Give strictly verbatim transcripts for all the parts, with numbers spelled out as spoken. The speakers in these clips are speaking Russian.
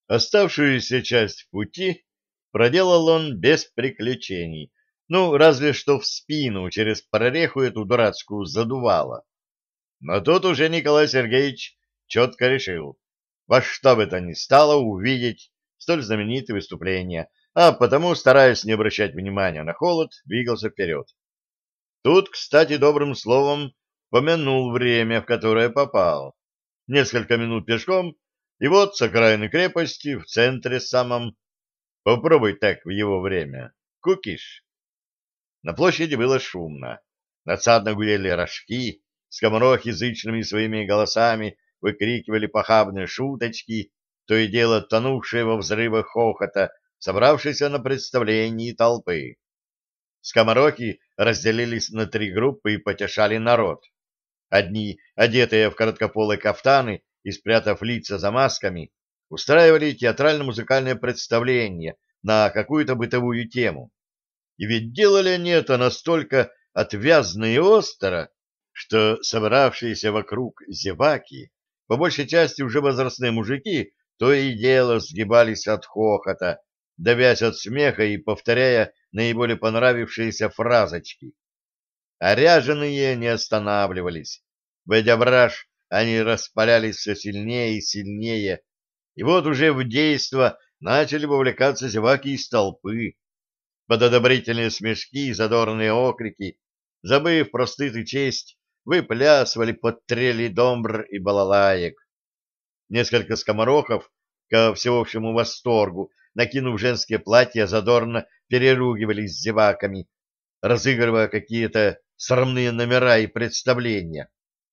Оставшуюся часть пути проделал он без приключений. Ну, разве что в спину через прореху эту дурацкую задувало. Но тут уже Николай Сергеевич четко решил, во что бы то ни стало увидеть столь знаменитое выступление, а потому, стараясь не обращать внимания на холод, двигался вперед. Тут, кстати, добрым словом помянул время, в которое попал. Несколько минут пешком, и вот с окраины крепости в центре самом. Попробуй так в его время. Кукиш. На площади было шумно. Надсадно гудели рожки, скоморохи зычными своими голосами выкрикивали похабные шуточки, то и дело тонувшие во взрывах хохота, собравшейся на представлении толпы. Скоморохи разделились на три группы и потешали народ. Одни, одетые в короткополые кафтаны и спрятав лица за масками, устраивали театрально-музыкальное представление на какую-то бытовую тему. И ведь делали они это настолько отвязно и остро, что собравшиеся вокруг зеваки, по большей части уже возрастные мужики, то и дело сгибались от хохота, давясь от смеха и повторяя наиболее понравившиеся фразочки. А ряженые не останавливались. Войдя в раж, они распалялись все сильнее и сильнее, и вот уже в действо начали вовлекаться зеваки из толпы. Под одобрительные смешки и задорные окрики, забыв про стыд и честь, выплясывали под трели домбр и балалаек. Несколько скоморохов, ко всеобщему восторгу, накинув женские платья, задорно переругивались с зеваками, разыгрывая какие-то срамные номера и представления.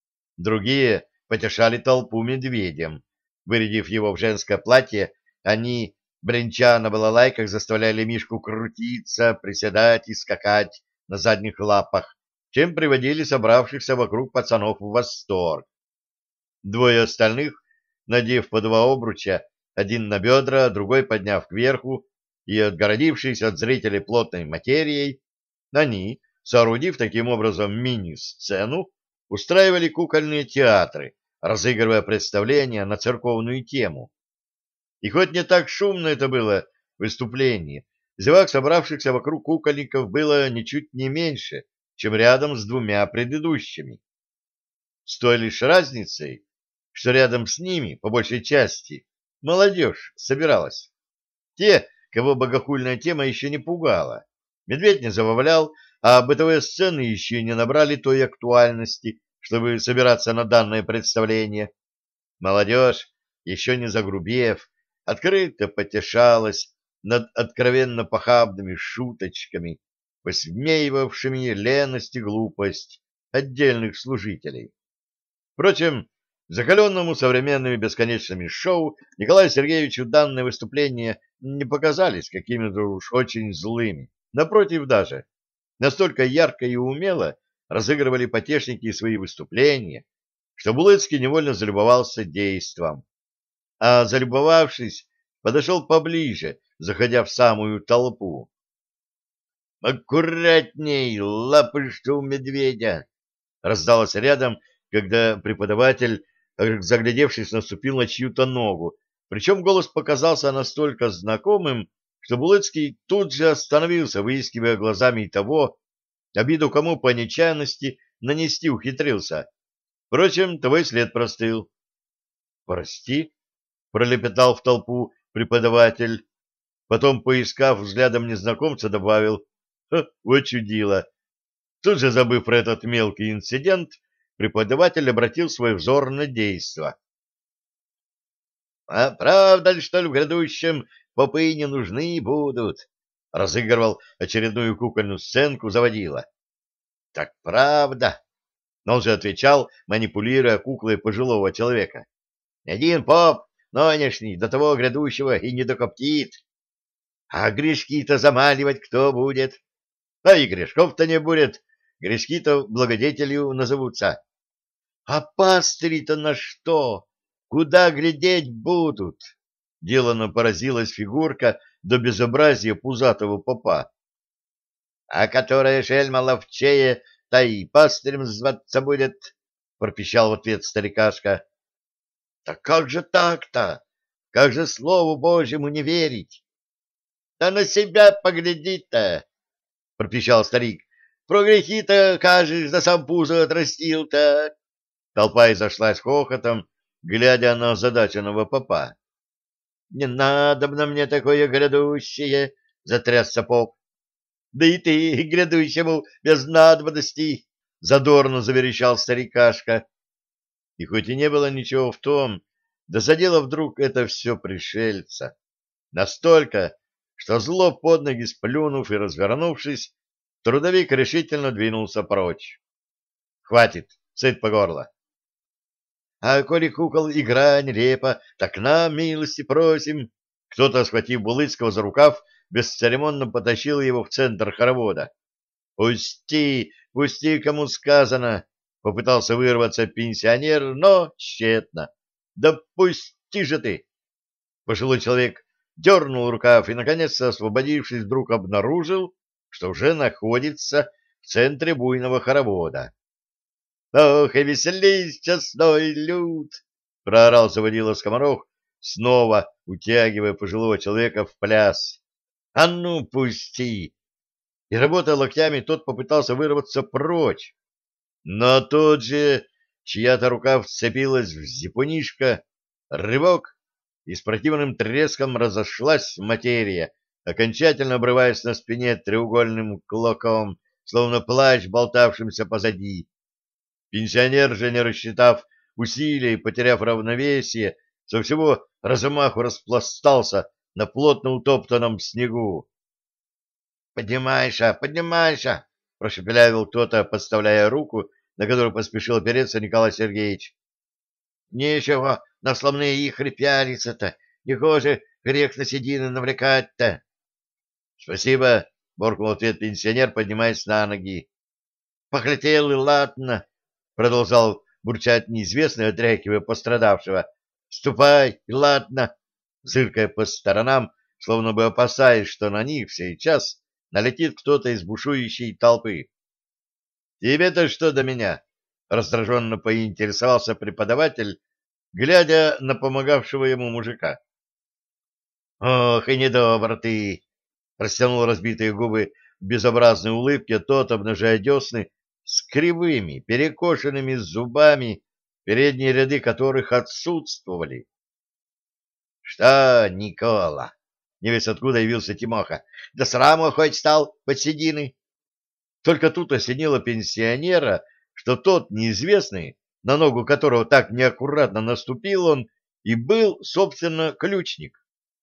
Другие потешали толпу медведем. Вырядив его в женское платье, они, бренча на балалайках, заставляли Мишку крутиться, приседать и скакать на задних лапах, чем приводили собравшихся вокруг пацанов в восторг. Двое остальных, надев по два обруча, один на бедра, другой подняв кверху и отгородившись от зрителей плотной материей, они, соорудив таким образом мини-сцену, устраивали кукольные театры, разыгрывая представления на церковную тему. И хоть не так шумно это было выступление, зевак, собравшихся вокруг кукольников, было ничуть не меньше, чем рядом с двумя предыдущими. С той лишь разницей, что рядом с ними, по большей части, молодежь собиралась. Те, кого богохульная тема еще не пугала. Медведь не забавлял, а бытовые сцены еще не набрали той актуальности, чтобы собираться на данное представление. Молодежь, еще не загрубев, открыто потешалась над откровенно похабными шуточками, высмеивавшими леность и глупость отдельных служителей. Впрочем, закаленному современными бесконечными шоу Николаю Сергеевичу данные выступления не показались какими-то уж очень злыми. Напротив даже, настолько ярко и умело разыгрывали потешники свои выступления, что Булыцкий невольно залюбовался действом. А залюбовавшись, подошел поближе, заходя в самую толпу. «Аккуратней, лапы, что у медведя!» раздалось рядом, когда преподаватель, заглядевшись, наступил на чью-то ногу. Причем голос показался настолько знакомым, что Булыцкий тут же остановился, выискивая глазами того, обиду кому по нечаянности нанести ухитрился. Впрочем, того и след простыл. «Прости», — пролепетал в толпу преподаватель. Потом, поискав взглядом незнакомца, добавил: «Ха, вот чудило». Тут же, забыв про этот мелкий инцидент, преподаватель обратил свой взор на действо. — А правда ли, что ли, в грядущем попы не нужны будут? — разыгрывал очередную кукольную сценку заводила. — Так правда. Но он же отвечал, манипулируя куклой пожилого человека. — Один поп нынешний до того грядущего и не докоптит. А грешки-то замаливать кто будет? А и грешков-то не будет. Грешки-то благодетелью назовутся. А пастыри-то на что? Куда глядеть будут? Делано поразилась фигурка до безобразия пузатого попа. А которая шельма ловчее, та и пастырем зваться будет, пропищал в ответ старикашка. Так как же так-то? Как же слову Божьему не верить? — Да на себя погляди-то! — пропищал старик. — Про грехи-то, кажешь, за сам пузо отрастил-то. Толпа изошлась хохотом, глядя на озадаченного попа. — Не надо на мне такое грядущее! — затрясся поп. — Да и ты, грядущему, без надобности! — задорно заверещал старикашка. И хоть и не было ничего в том, да задело вдруг это все пришельца. Настолько, что зло под ноги сплюнув и развернувшись, трудовик решительно двинулся прочь. Хватит, сыт по горло. А коли кукол игра нелепа, так нам милости просим. Кто-то, схватив Булыцкого за рукав, бесцеремонно потащил его в центр хоровода. «Пусти, пусти, кому сказано!» — попытался вырваться пенсионер, но тщетно. «Да пусти же ты!» Пожилой человек дернул рукав и, наконец-то, освободившись, вдруг обнаружил, что уже находится в центре буйного хоровода. «Ох, и веселись, честной люд!» — проорал заводила скоморох, снова утягивая пожилого человека в пляс. «А ну, пусти!» И, работая локтями, тот попытался вырваться прочь. Но тут же чья-то рука вцепилась в зипунишко, рывок, и с противным треском разошлась материя, окончательно обрываясь на спине треугольным клоком, словно плащ, болтавшимся позади. Пенсионер же, не рассчитав усилий, потеряв равновесие, со всего размаху распластался на плотно утоптанном снегу. «Поднимайся, поднимайся!» — прошепелявил кто-то, подставляя руку, на которую поспешил опереться Николай Сергеевич. «Нечего на сломные ихры пялиться-то, не хуже грех на седины навлекать-то!» «Спасибо!» — буркнул ответ пенсионер, поднимаясь на ноги. «Похотел и ладно!» — продолжал бурчать неизвестный, отряхивая пострадавшего. «Ступай, и ладно!» — зыркая по сторонам, словно бы опасаясь, что на них сейчас налетит кто-то из бушующей толпы. «Тебе-то что до меня?» — раздраженно поинтересовался преподаватель, глядя на помогавшего ему мужика. «Ох, и недобр ты!» — растянул разбитые губы в безобразной улыбке тот, обнажая десны с кривыми, перекошенными зубами, передние ряды которых отсутствовали. «Что, Никола?» — не весь откуда явился Тимоха. «Да сраму хоть стал под седины?» Только тут осенило пенсионера, что тот неизвестный, на ногу которого так неаккуратно наступил он, и был, собственно, ключник.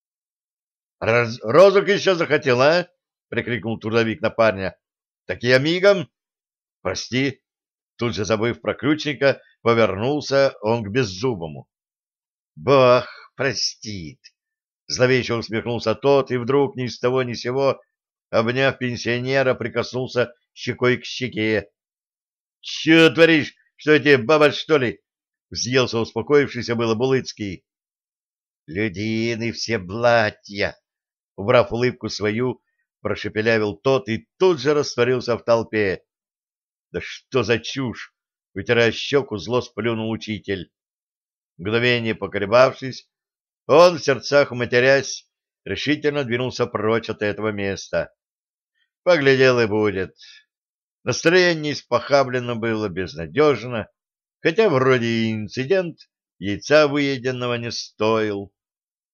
«Раз, розок еще захотел, а?» — прикрикнул трудовик на парня. «Так я мигом!» «Прости!» — тут же забыв про ключника, повернулся он к беззубому. «Бог простит!» — зловеще усмехнулся тот, и вдруг ни с того ни с сего, обняв пенсионера, прикоснулся щекой к щеке. — Че творишь? Что тебе, баба, что ли? — взъелся успокоившийся было Булыцкий. — Людины все блатья! — убрав улыбку свою, прошепелявил тот и тут же растворился в толпе. — Да что за чушь! — вытирая щеку, зло сплюнул учитель. Мгновение поколебавшись, он, в сердцах матерясь, решительно двинулся прочь от этого места. Поглядел и будет. Настроение испохаблено было безнадежно, хотя вроде и инцидент яйца выеденного не стоил.